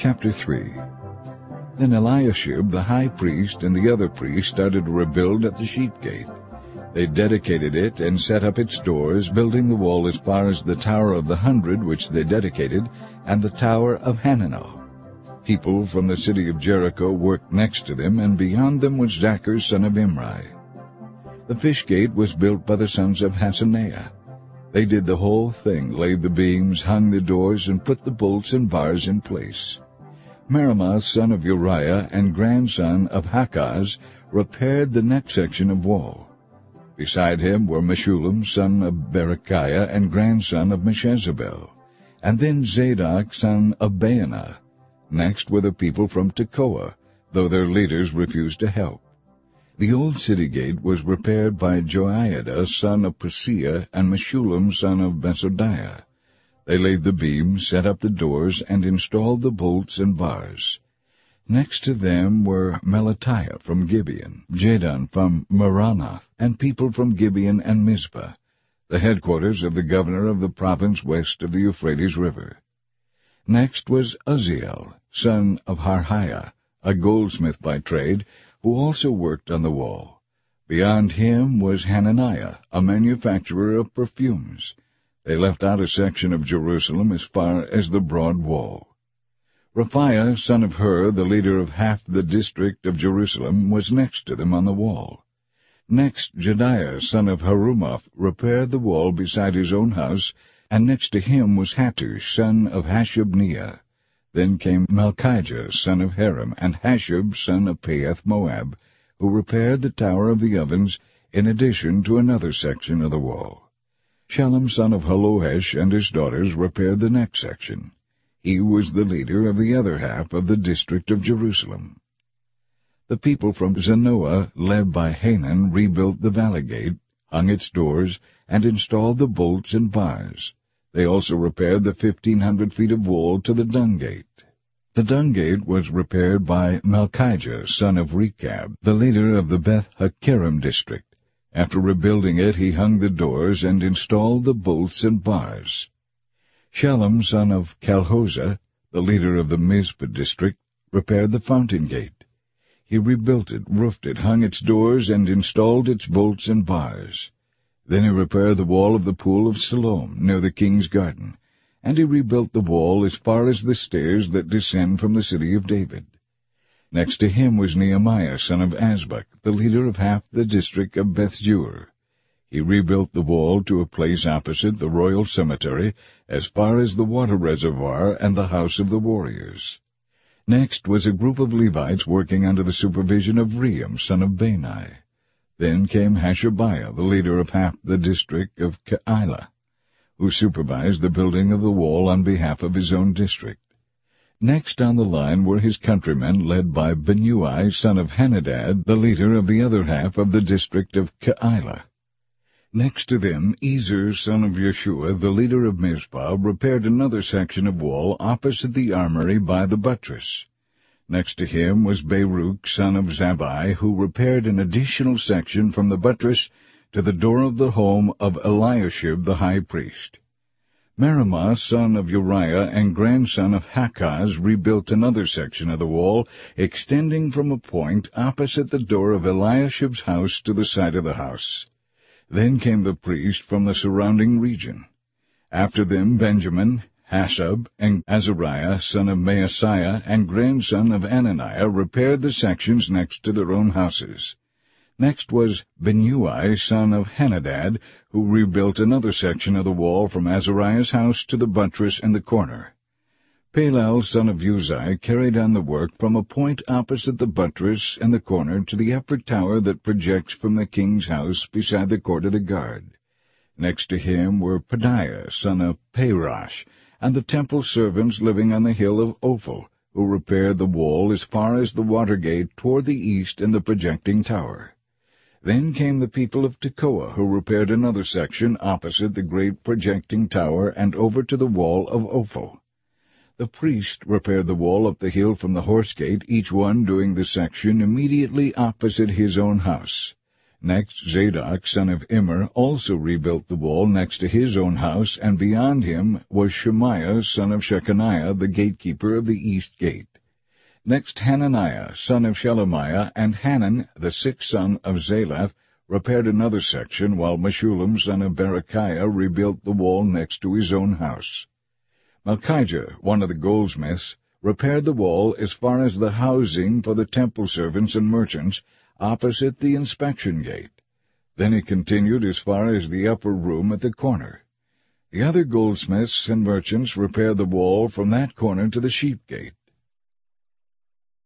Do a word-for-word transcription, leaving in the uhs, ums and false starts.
Chapter three. Then Eliashib the high priest and the other priests started to rebuild at the sheep gate. They dedicated it and set up its doors, building the wall as far as the Tower of the Hundred, which they dedicated, and the Tower of Hananel. People from the city of Jericho worked next to them, and beyond them was Zachar son of Imri. The fish gate was built by the sons of Hassenaah. They did the whole thing, laid the beams, hung the doors, and put the bolts and bars in place. Meremoth son of Uriah and grandson of Hakaz repaired the next section of wall. Beside him were Meshullam son of Berechiah and grandson of Meshezabel, and then Zadok son of Baanah. Next were the people from Tekoa, though their leaders refused to help. The old city gate was repaired by Joiada son of Paseah and Meshullam son of Besodiah. They laid the beams, set up the doors, and installed the bolts and bars. Next to them were Melatiah from Gibeon, Jadon from Meronoth, and people from Gibeon and Mizpah, the headquarters of the governor of the province west of the Euphrates River. Next was Uzziel, son of Harhiah, a goldsmith by trade, who also worked on the wall. Beyond him was Hananiah, a manufacturer of perfumes. They left out a section of Jerusalem as far as the broad wall. Raphiah, son of Hur, the leader of half the district of Jerusalem, was next to them on the wall. Next, Jediah, son of Harumaph, repaired the wall beside his own house, and next to him was Hattush, son of Hashabniah. Then came Malchijah, son of Haram, and Hashub, son of Paeth-Moab, who repaired the tower of the ovens, in addition to another section of the wall. Shallum, son of Halohesh, and his daughters repaired the next section. He was the leader of the other half of the district of Jerusalem. The people from Zanoah, led by Hanan, rebuilt the valley gate, hung its doors, and installed the bolts and bars. They also repaired the fifteen hundred feet of wall to the dung gate. The dung gate was repaired by Malchijah, son of Rechab, the leader of the Beth-Hakerem district. After rebuilding it, he hung the doors and installed the bolts and bars. Shallum, son of Calhosah, the leader of the Mizpah district, repaired the fountain gate. He rebuilt it, roofed it, hung its doors, and installed its bolts and bars. Then he repaired the wall of the pool of Siloam, near the king's garden, and he rebuilt the wall as far as the stairs that descend from the city of David. Next to him was Nehemiah, son of Azbuk, the leader of half the district of Beth-zur. He rebuilt the wall to a place opposite the royal cemetery, as far as the water reservoir and the house of the warriors. Next was a group of Levites working under the supervision of Rehum, son of Bani. Then came Hashabiah, the leader of half the district of Keilah, who supervised the building of the wall on behalf of his own district. Next on the line were his countrymen, led by Binnui, son of Henadad, the leader of the other half of the district of Keilah. Next to them, Ezer, son of Yeshua, the leader of Mizpah, repaired another section of wall opposite the armory by the buttress. Next to him was Baruch, son of Zabbai, who repaired an additional section from the buttress to the door of the home of Eliashib the high priest. Meremoth, son of Uriah and grandson of Hakaz, rebuilt another section of the wall, extending from a point opposite the door of Eliashib's house to the side of the house. Then came the priests from the surrounding region. After them Benjamin, Hasab, and Azariah, son of Maaseiah, and grandson of Ananiah, repaired the sections next to their own houses. Next was Binnui, son of Henadad, who rebuilt another section of the wall from Azariah's house to the buttress in the corner. Palal, son of Uzai, carried on the work from a point opposite the buttress in the corner to the upper tower that projects from the king's house beside the court of the guard. Next to him were Pedaiah, son of Parosh, and the temple servants living on the hill of Ophel, who repaired the wall as far as the water gate toward the east in the projecting tower. Then came the people of Tekoa, who repaired another section opposite the great projecting tower and over to the wall of Ophel. The priest repaired the wall up the hill from the horse gate, each one doing the section immediately opposite his own house. Next, Zadok, son of Immer, also rebuilt the wall next to his own house, and beyond him was Shemaiah, son of Shechaniah, the gatekeeper of the east gate. Next, Hananiah, son of Shelemiah, and Hanan, the sixth son of Zalaph, repaired another section, while Meshullam, son of Berechiah, rebuilt the wall next to his own house. Malchijah, one of the goldsmiths, repaired the wall as far as the housing for the temple servants and merchants, opposite the inspection gate. Then he continued as far as the upper room at the corner. The other goldsmiths and merchants repaired the wall from that corner to the sheep gate.